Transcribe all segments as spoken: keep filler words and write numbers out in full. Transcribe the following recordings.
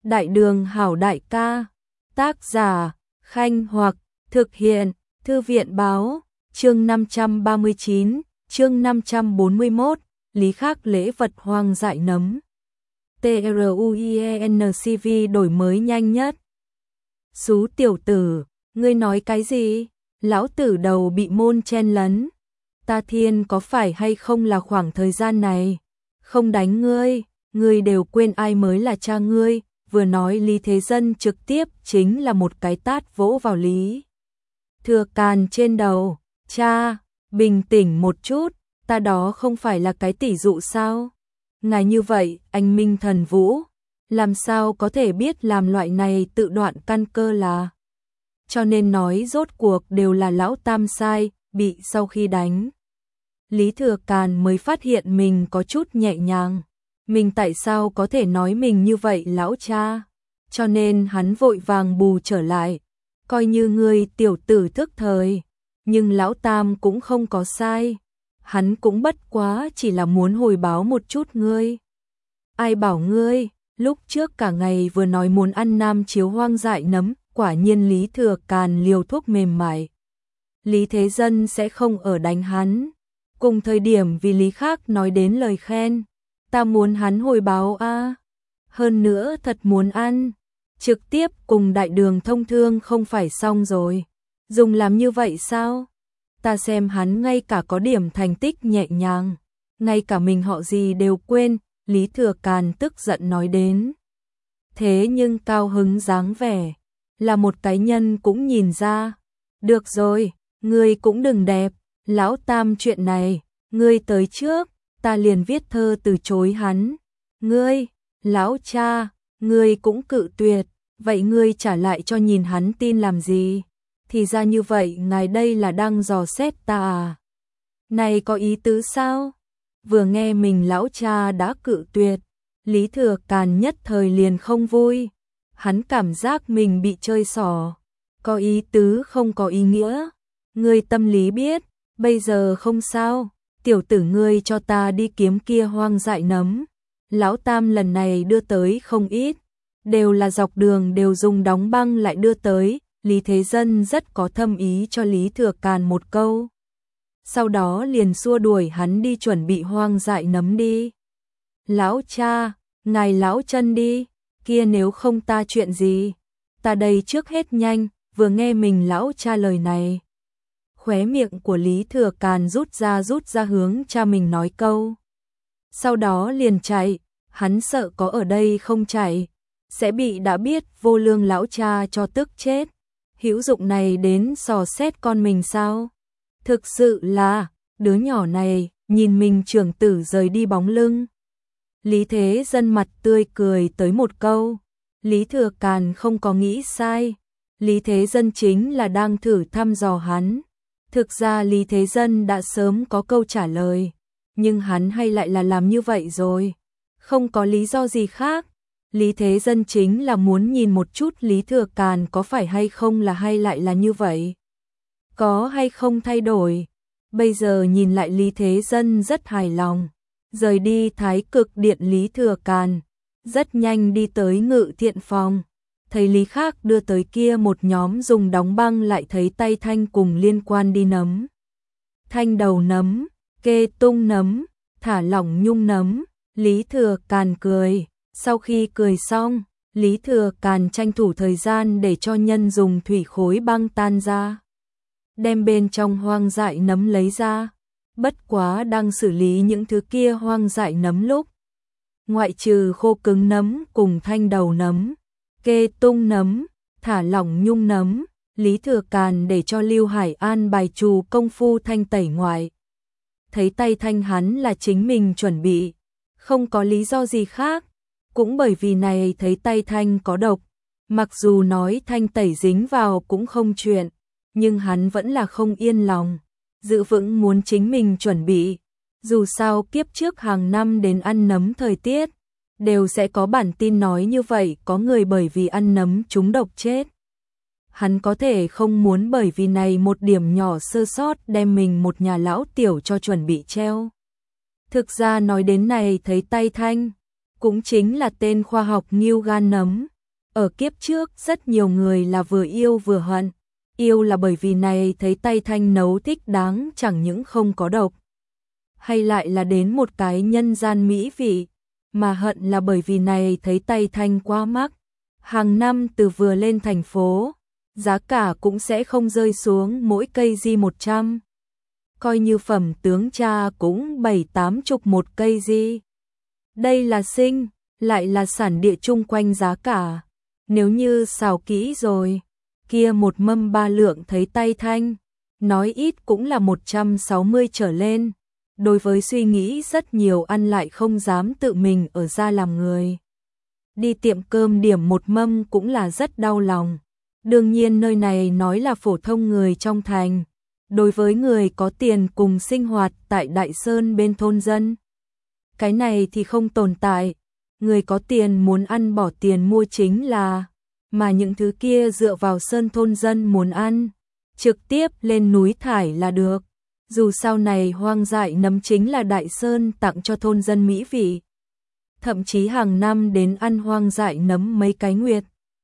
Đại đường hảo đại ca. Tác giả, Khanh Hoặc, thực hiện, Thư viện báo, chương năm trăm ba mươi chín, chương năm trăm bốn mươi mốt, Lý Khắc lễ vật hoang dại nấm. TRUIENCV đổi mới nhanh nhất. Xú tiểu tử, ngươi nói cái gì? Lão tử đầu bị môn chen lấn. Ta thiên có phải hay không là khoảng thời gian này? Không đánh ngươi, ngươi đều quên ai mới là cha ngươi. Vừa nói Lý Thế Dân trực tiếp chính là một cái tát vỗ vào Lý Thừa Càn trên đầu. Cha, bình tĩnh một chút, ta đó không phải là cái tỷ dụ sao? Ngài như vậy, anh Minh Thần Vũ, làm sao có thể biết làm loại này tự đoạn căn cơ là? Cho nên nói rốt cuộc đều là lão tam sai, bị sau khi đánh. Lý Thừa Càn mới phát hiện mình có chút nhẹ nhàng. Mình tại sao có thể nói mình như vậy lão cha? Cho nên hắn vội vàng bù trở lại. Coi như ngươi tiểu tử thức thời. Nhưng lão tam cũng không có sai. Hắn cũng bất quá chỉ là muốn hồi báo một chút ngươi. Ai bảo ngươi, lúc trước cả ngày vừa nói muốn ăn nam chiếu hoang dại nấm, quả nhiên Lý Thừa Càn liều thuốc mềm mại. Lý Thế Dân sẽ không ở đánh hắn. Cùng thời điểm vì Lý Khắc nói đến lời khen. Ta muốn hắn hồi báo a, à. Hơn nữa thật muốn ăn. Trực tiếp cùng đại đường thông thương không phải xong rồi. Dùng làm như vậy sao? Ta xem hắn ngay cả có điểm thành tích nhẹ nhàng. Ngay cả mình họ gì đều quên. Lý Thừa Càn tức giận nói đến. Thế nhưng cao hứng dáng vẻ. Là một cái nhân cũng nhìn ra. Được rồi, ngươi cũng đừng đẹp. Lão tam chuyện này, ngươi tới trước. Ta liền viết thơ từ chối hắn. Ngươi, lão cha, ngươi cũng cự tuyệt. Vậy ngươi trả lại cho nhìn hắn tin làm gì? Thì ra như vậy ngài đây là đang dò xét ta à? Này có ý tứ sao? Vừa nghe mình lão cha đã cự tuyệt. Lý Thừa Càn nhất thời liền không vui. Hắn cảm giác mình bị chơi xỏ. Có ý tứ không có ý nghĩa. Ngươi tâm lý biết, bây giờ không sao. Tiểu tử ngươi cho ta đi kiếm kia hoang dại nấm. Lão tam lần này đưa tới không ít. Đều là dọc đường đều dùng đóng băng lại đưa tới. Lý Thế Dân rất có thâm ý cho Lý Thừa Càn một câu. Sau đó liền xua đuổi hắn đi chuẩn bị hoang dại nấm đi. Lão cha, ngài lão chân đi. Kia nếu không ta chuyện gì? Ta đây trước hết nhanh. Vừa nghe mình lão cha lời này. Khóe miệng của Lý Thừa Càn rút ra rút ra hướng cha mình nói câu. Sau đó liền chạy, hắn sợ có ở đây không chạy, sẽ bị đã biết vô lương lão cha cho tức chết. Hữu dụng này đến sò xét con mình sao? Thực sự là, đứa nhỏ này, nhìn mình trưởng tử rời đi bóng lưng. Lý Thế Dân mặt tươi cười tới một câu. Lý Thừa Càn không có nghĩ sai. Lý Thế Dân chính là đang thử thăm dò hắn. Thực ra Lý Thế Dân đã sớm có câu trả lời, nhưng hắn hay lại là làm như vậy rồi. Không có lý do gì khác. Lý Thế Dân chính là muốn nhìn một chút Lý Thừa Càn có phải hay không là hay lại là như vậy. Có hay không thay đổi. Bây giờ nhìn lại Lý Thế Dân rất hài lòng. Rời đi Thái Cực Điện Lý Thừa Càn. Rất nhanh đi tới Ngự Thiện Phòng. Thấy Lý Khắc đưa tới kia một nhóm dùng đóng băng lại thấy tay Thanh cùng liên quan đi nấm. Thanh đầu nấm, kê tung nấm, thả lỏng nhung nấm. Lý Thừa Càn cười. Sau khi cười xong, Lý Thừa Càn tranh thủ thời gian để cho nhân dùng thủy khối băng tan ra. Đem bên trong hoang dại nấm lấy ra. Bất quá đang xử lý những thứ kia hoang dại nấm lúc. Ngoại trừ khô cứng nấm cùng thanh đầu nấm. Kê tung nấm, thả lỏng nhung nấm, Lý Thừa Càn để cho Lưu Hải An bài trù công phu thanh tẩy ngoại. Thấy tay Thanh hắn là chính mình chuẩn bị, không có lý do gì khác, cũng bởi vì này thấy tay Thanh có độc, mặc dù nói thanh tẩy dính vào cũng không chuyện, nhưng hắn vẫn là không yên lòng, dự vững muốn chính mình chuẩn bị, dù sao kiếp trước hàng năm đến ăn nấm thời tiết. Đều sẽ có bản tin nói như vậy có người bởi vì ăn nấm trúng độc chết. Hắn có thể không muốn bởi vì này một điểm nhỏ sơ sót đem mình một nhà lão tiểu cho chuẩn bị treo. Thực ra nói đến này thấy tay Thanh, cũng chính là tên khoa học nghêu gan nấm, Ở kiếp trước rất nhiều người là vừa yêu vừa hận. Yêu là bởi vì này thấy tay Thanh nấu thích đáng chẳng những không có độc, hay lại là đến một cái nhân gian mỹ vị, mà hận là bởi vì này thấy tay Thanh quá mắc. Hàng năm từ vừa lên thành phố, giá cả cũng sẽ không rơi xuống mỗi cây di một trăm. Coi như phẩm tướng cha cũng bảy tám chục một cây di. Đây là sinh, lại là sản địa chung quanh giá cả. Nếu như xào kỹ rồi, kia một mâm ba lượng thấy tay Thanh, nói ít cũng là một trăm sáu mươi trở lên. Đối với suy nghĩ rất nhiều ăn lại không dám tự mình ở ra làm người. Đi tiệm cơm điểm một mâm cũng là rất đau lòng. Đương nhiên nơi này nói là phổ thông người trong thành. Đối với người có tiền cùng sinh hoạt tại Đại Sơn bên thôn dân, cái này thì không tồn tại. Người có tiền muốn ăn bỏ tiền mua chính là, mà những thứ kia dựa vào sơn thôn dân muốn ăn, trực tiếp lên núi thải là được. Dù sau này hoang dại nấm chính là Đại Sơn tặng cho thôn dân mỹ vị. Thậm chí hàng năm đến ăn hoang dại nấm mấy cái nguyệt.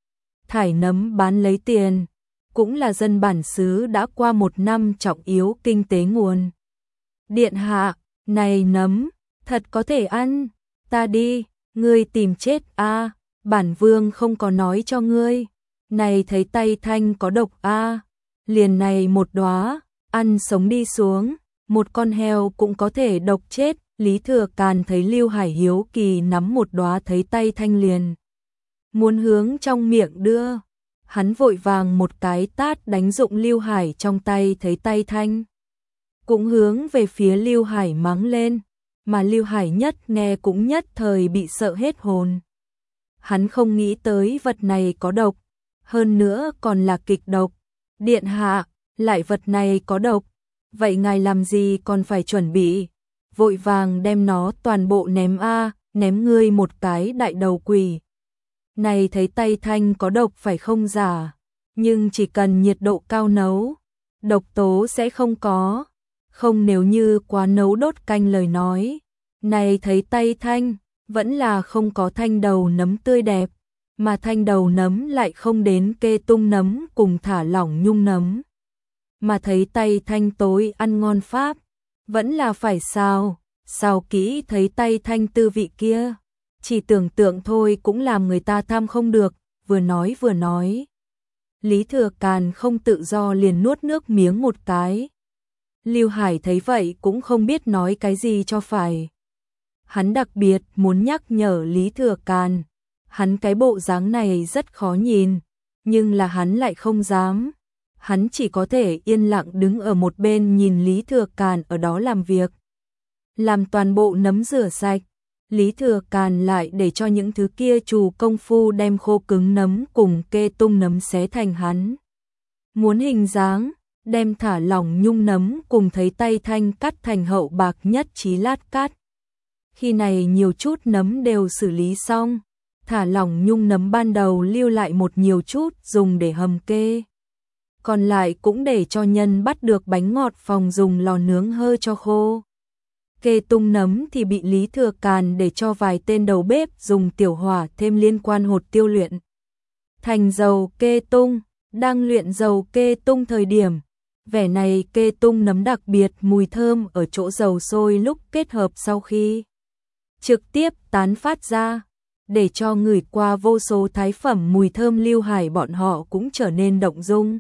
Thải nấm bán lấy tiền, cũng là dân bản xứ đã qua một năm trọng yếu kinh tế nguồn. Điện hạ, này nấm, thật có thể ăn, ta đi, ngươi tìm chết a, à, bản vương không có nói cho ngươi. Này thấy tay Thanh có độc a, à, liền này một đóa, ăn sống đi xuống, một con heo cũng có thể độc chết. Lý Thừa Càn thấy Lưu Hải hiếu kỳ nắm một đóa thấy tay Thanh liền muốn hướng trong miệng đưa, hắn vội vàng một cái tát đánh dụng Lưu Hải trong tay thấy tay Thanh, cũng hướng về phía Lưu Hải mắng lên, mà Lưu Hải nhất nghe cũng nhất thời bị sợ hết hồn. Hắn không nghĩ tới vật này có độc, hơn nữa còn là kịch độc. Điện hạ, lại vật này có độc, vậy ngài làm gì còn phải chuẩn bị? Vội vàng đem nó toàn bộ ném a, ném ngươi một cái đại đầu quỷ. Này thấy tay Thanh có độc phải không giả, nhưng chỉ cần nhiệt độ cao nấu, độc tố sẽ không có. Không nếu như quá nấu đốt canh lời nói, này thấy tay Thanh, vẫn là không có thanh đầu nấm tươi đẹp, mà thanh đầu nấm lại không đến kê tung nấm cùng thả lỏng nhung nấm. Mà thấy tay Thanh tối ăn ngon pháp, vẫn là phải xào, xào kỹ thấy tay Thanh tư vị kia. Chỉ tưởng tượng thôi cũng làm người ta tham không được, vừa nói vừa nói. Lý Thừa Càn không tự do liền nuốt nước miếng một cái. Lưu Hải thấy vậy cũng không biết nói cái gì cho phải. Hắn đặc biệt muốn nhắc nhở Lý Thừa Càn, hắn cái bộ dáng này rất khó nhìn, nhưng là hắn lại không dám. Hắn chỉ có thể yên lặng đứng ở một bên nhìn Lý Thừa Càn ở đó làm việc. Làm toàn bộ nấm rửa sạch, Lý Thừa Càn lại để cho những thứ kia trù công phu đem khô cứng nấm cùng kê tung nấm xé thành hắn muốn hình dáng, đem thả lỏng nhung nấm cùng thấy tay Thanh cắt thành hậu bạc nhất trí lát cắt. Khi này nhiều chút nấm đều xử lý xong, thả lỏng nhung nấm ban đầu lưu lại một nhiều chút dùng để hầm kê. Còn lại cũng để cho nhân bắt được bánh ngọt phòng dùng lò nướng hơi cho khô. Kê tung nấm thì bị Lý Thừa Càn để cho vài tên đầu bếp dùng tiểu hỏa thêm liên quan hột tiêu luyện thành dầu kê tung. Đang luyện dầu kê tung thời điểm, vẻ này kê tung nấm đặc biệt mùi thơm ở chỗ dầu sôi lúc kết hợp sau khi trực tiếp tán phát ra, để cho người qua vô số thái phẩm mùi thơm Lưu Hải bọn họ cũng trở nên động dung.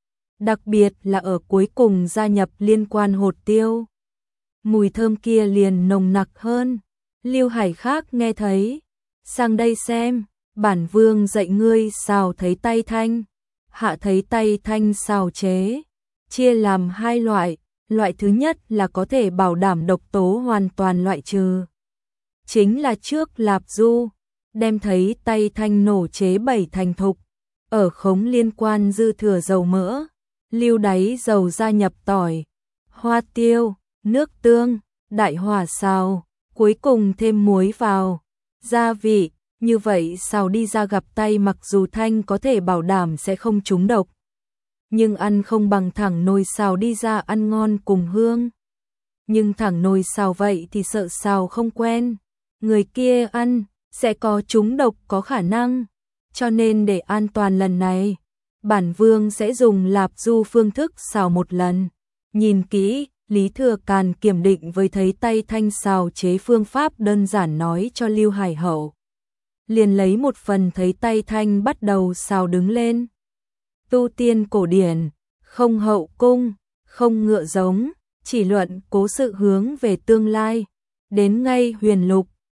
Đặc biệt là ở cuối cùng gia nhập liên quan hột tiêu, mùi thơm kia liền nồng nặc hơn. Lưu Hải khác nghe thấy, sang đây xem, bản vương dạy ngươi xào thấy tay Thanh. Hạ thấy tay Thanh xào chế, chia làm hai loại, loại thứ nhất là có thể bảo đảm độc tố hoàn toàn loại trừ. Chính là trước lạp du, đem thấy tay Thanh nổ chế bảy thành thục, ở khống liên quan dư thừa dầu mỡ, lưu đáy dầu gia nhập tỏi, hoa tiêu, nước tương, đại hỏa xào, cuối cùng thêm muối vào, gia vị. Như vậy xào đi ra gặp tay mặc dù Thanh có thể bảo đảm sẽ không trúng độc, nhưng ăn không bằng thẳng nồi xào đi ra ăn ngon cùng hương. Nhưng thẳng nồi xào vậy thì sợ xào không quen, người kia ăn sẽ có trúng độc có khả năng. cho nên để an toàn lần này, bản vương sẽ dùng lạp du phương thức xào một lần. Nhìn kỹ, Lý Thừa Càn kiểm định với thấy tay thanh xào chế phương pháp đơn giản nói cho Lưu Hải Hậu. Liền lấy một phần thấy tay thanh bắt đầu xào đứng lên. Tu tiên cổ điển, không hậu cung, không ngựa giống, chỉ luận cố sự hướng về tương lai. Đến ngay huyền lục,